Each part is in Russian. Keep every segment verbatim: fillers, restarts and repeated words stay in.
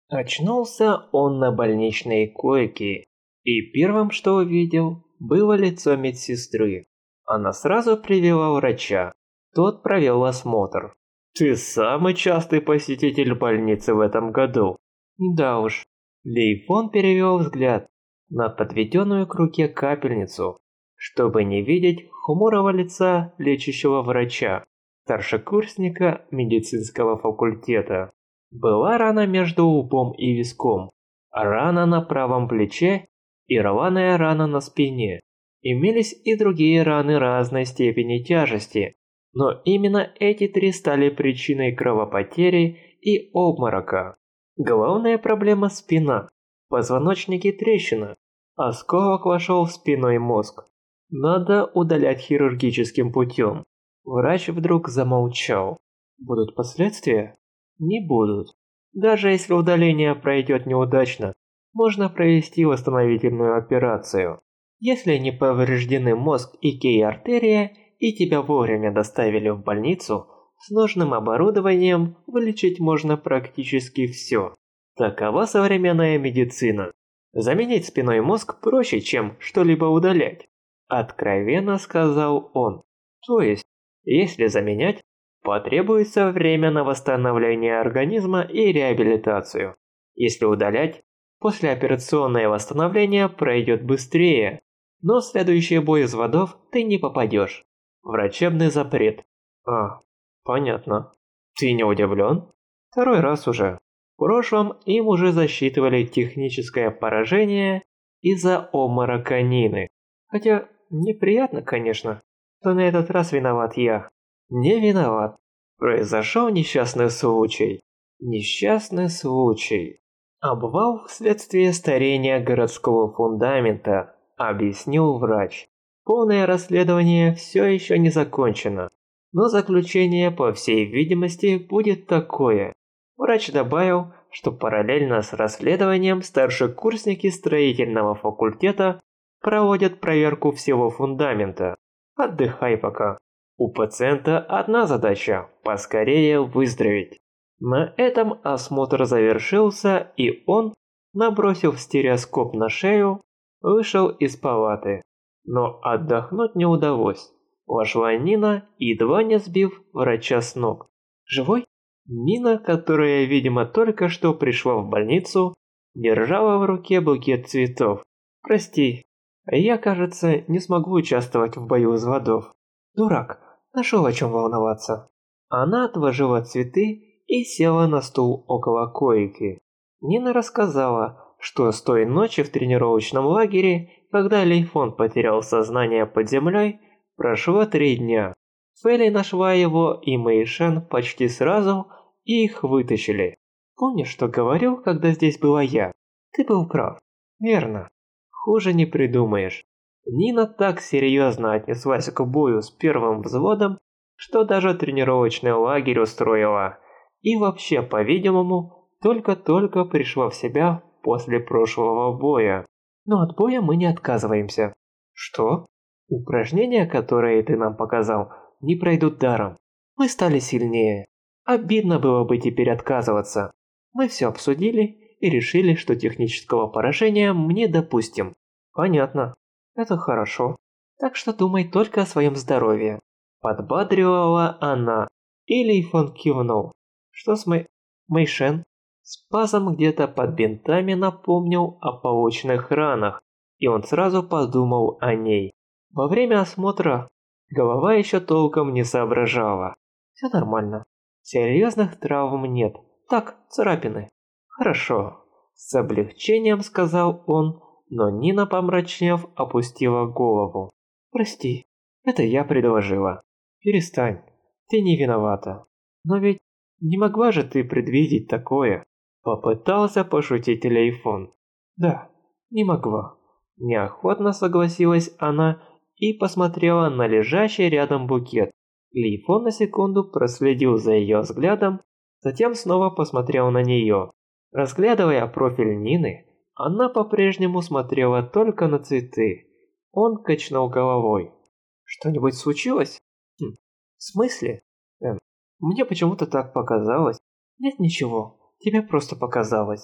Очнулся он на больничной койке, и первым, что увидел, было лицо медсестры. Она сразу привела врача. Тот провел осмотр. «Ты самый частый посетитель больницы в этом году». Да уж. Лейфон перевел взгляд на подведенную к руке капельницу, чтобы не видеть хмурого лица лечащего врача, старшекурсника медицинского факультета. Была рана между лбом и виском, рана на правом плече и рваная рана на спине. Имелись и другие раны разной степени тяжести, но именно эти три стали причиной кровопотери и обморока. Главная проблема – спина. В позвоночнике трещина. Осколок вошел в спинной мозг. Надо удалять хирургическим путем. Врач вдруг замолчал. Будут последствия? Не будут. Даже если удаление пройдет неудачно, можно провести восстановительную операцию. Если не повреждены мозг и кей-артерия, и тебя вовремя доставили в больницу, с нужным оборудованием вылечить можно практически все. Такова современная медицина. Заменить спинной мозг проще, чем что-либо удалять. Откровенно сказал он. То есть, если заменять, потребуется время на восстановление организма и реабилитацию. Если удалять, послеоперационное восстановление пройдет быстрее, но в следующий бой из водов ты не попадешь. Врачебный запрет. А, понятно. Ты не удивлен? Второй раз уже. В прошлом им уже засчитывали техническое поражение из-за обморока Нины. Хотя неприятно, конечно, что на этот раз виноват я. Не виноват. Произошел несчастный случай. Несчастный случай. Обвал вследствие старения городского фундамента, объяснил врач. Полное расследование все еще не закончено, но заключение, по всей видимости, будет такое. Врач добавил, что параллельно с расследованием старшекурсники строительного факультета проводят проверку всего фундамента. Отдыхай пока. У пациента одна задача – поскорее выздороветь. На этом осмотр завершился, и он, набросив стереоскоп на шею, вышел из палаты. Но отдохнуть не удалось. Вошла Нина, едва не сбив врача с ног. «Живой?» Нина, которая, видимо, только что пришла в больницу, держала в руке букет цветов. «Прости, я, кажется, не смогу участвовать в бою из водов». «Дурак, нашел о чем волноваться». Она отложила цветы и села на стул около койки. Нина рассказала, что с той ночи в тренировочном лагере, когда Лейфон потерял сознание под землей, прошло три дня. Фэли нашла его и Мэйшен почти сразу, и их вытащили. Помнишь, что говорил, когда здесь была я? Ты был прав. Верно. Хуже не придумаешь. Нина так серьезно отнеслась к бою с первым взводом, что даже тренировочный лагерь устроила. И вообще, по-видимому, только-только пришла в себя после прошлого боя. Но от боя мы не отказываемся. Что? Упражнения, которые ты нам показал, не пройдут даром. Мы стали сильнее. Обидно было бы теперь отказываться. Мы все обсудили и решили, что технического поражения мы не допустим. Понятно. Это хорошо. Так что думай только о своем здоровье. Подбадривала она. И Лейфон кивнул. Что с Мэй... Мэйшен? Спазм где-то под бинтами напомнил о полученных ранах, и он сразу подумал о ней. Во время осмотра голова еще толком не соображала. Все нормально. Серьезных травм нет. Так, царапины. Хорошо. С облегчением сказал он, но Нина, помрачнев, опустила голову. Прости, это я предложила. Перестань, ты не виновата. Но ведь не могла же ты предвидеть такое? Попытался пошутить Лейфон. Да, не могла. Неохотно согласилась она и посмотрела на лежащий рядом букет. Лейфон на секунду проследил за ее взглядом, затем снова посмотрел на нее. Разглядывая профиль Нины, она по-прежнему смотрела только на цветы. Он качнул головой. «Что-нибудь случилось?» хм, «В смысле?» эм, «Мне почему-то так показалось». «Нет ничего, тебе просто показалось».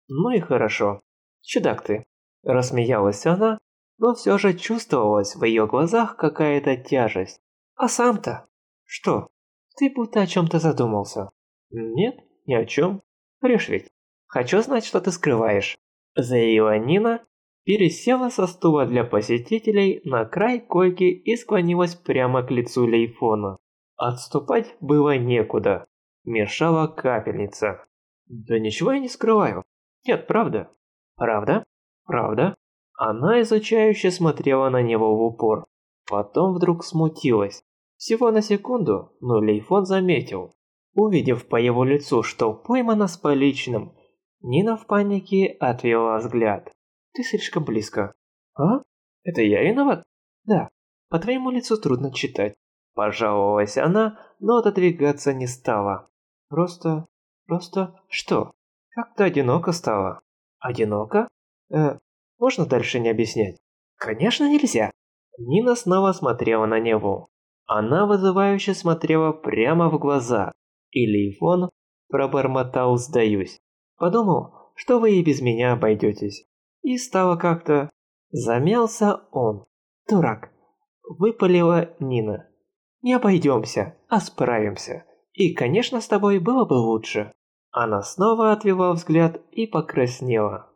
Ну и хорошо. Чудак ты. Рассмеялась она, но все же чувствовалась в ее глазах какая-то тяжесть. А сам-то? Что? Ты будто о чем-то задумался. Нет, ни о чем. Врешь ведь. Хочу знать, что ты скрываешь. Заявила Нина, пересела со стула для посетителей на край койки и склонилась прямо к лицу Лейфона. Отступать было некуда. Мешала капельница. Да ничего я не скрываю. Нет, правда. Правда? Правда? Она изучающе смотрела на него в упор. Потом вдруг смутилась. Всего на секунду, но Лейфон заметил. Увидев по его лицу, что поймана с поличным, Нина в панике отвела взгляд. Ты слишком близко. А? Это я виноват? Да. По твоему лицу трудно читать. Пожаловалась она, но отодвигаться не стала. Просто... просто... что? Как-то одиноко стало. Одиноко? Э, можно дальше не объяснять? Конечно нельзя. Нина снова смотрела на него. Она вызывающе смотрела прямо в глаза. И Лейфон пробормотал «сдаюсь». Подумал, что вы и без меня обойдетесь. И стало как-то... Замялся он. Дурак. Выпалила Нина. Не обойдемся, а справимся. И, конечно, с тобой было бы лучше. Она снова отвела взгляд и покраснела.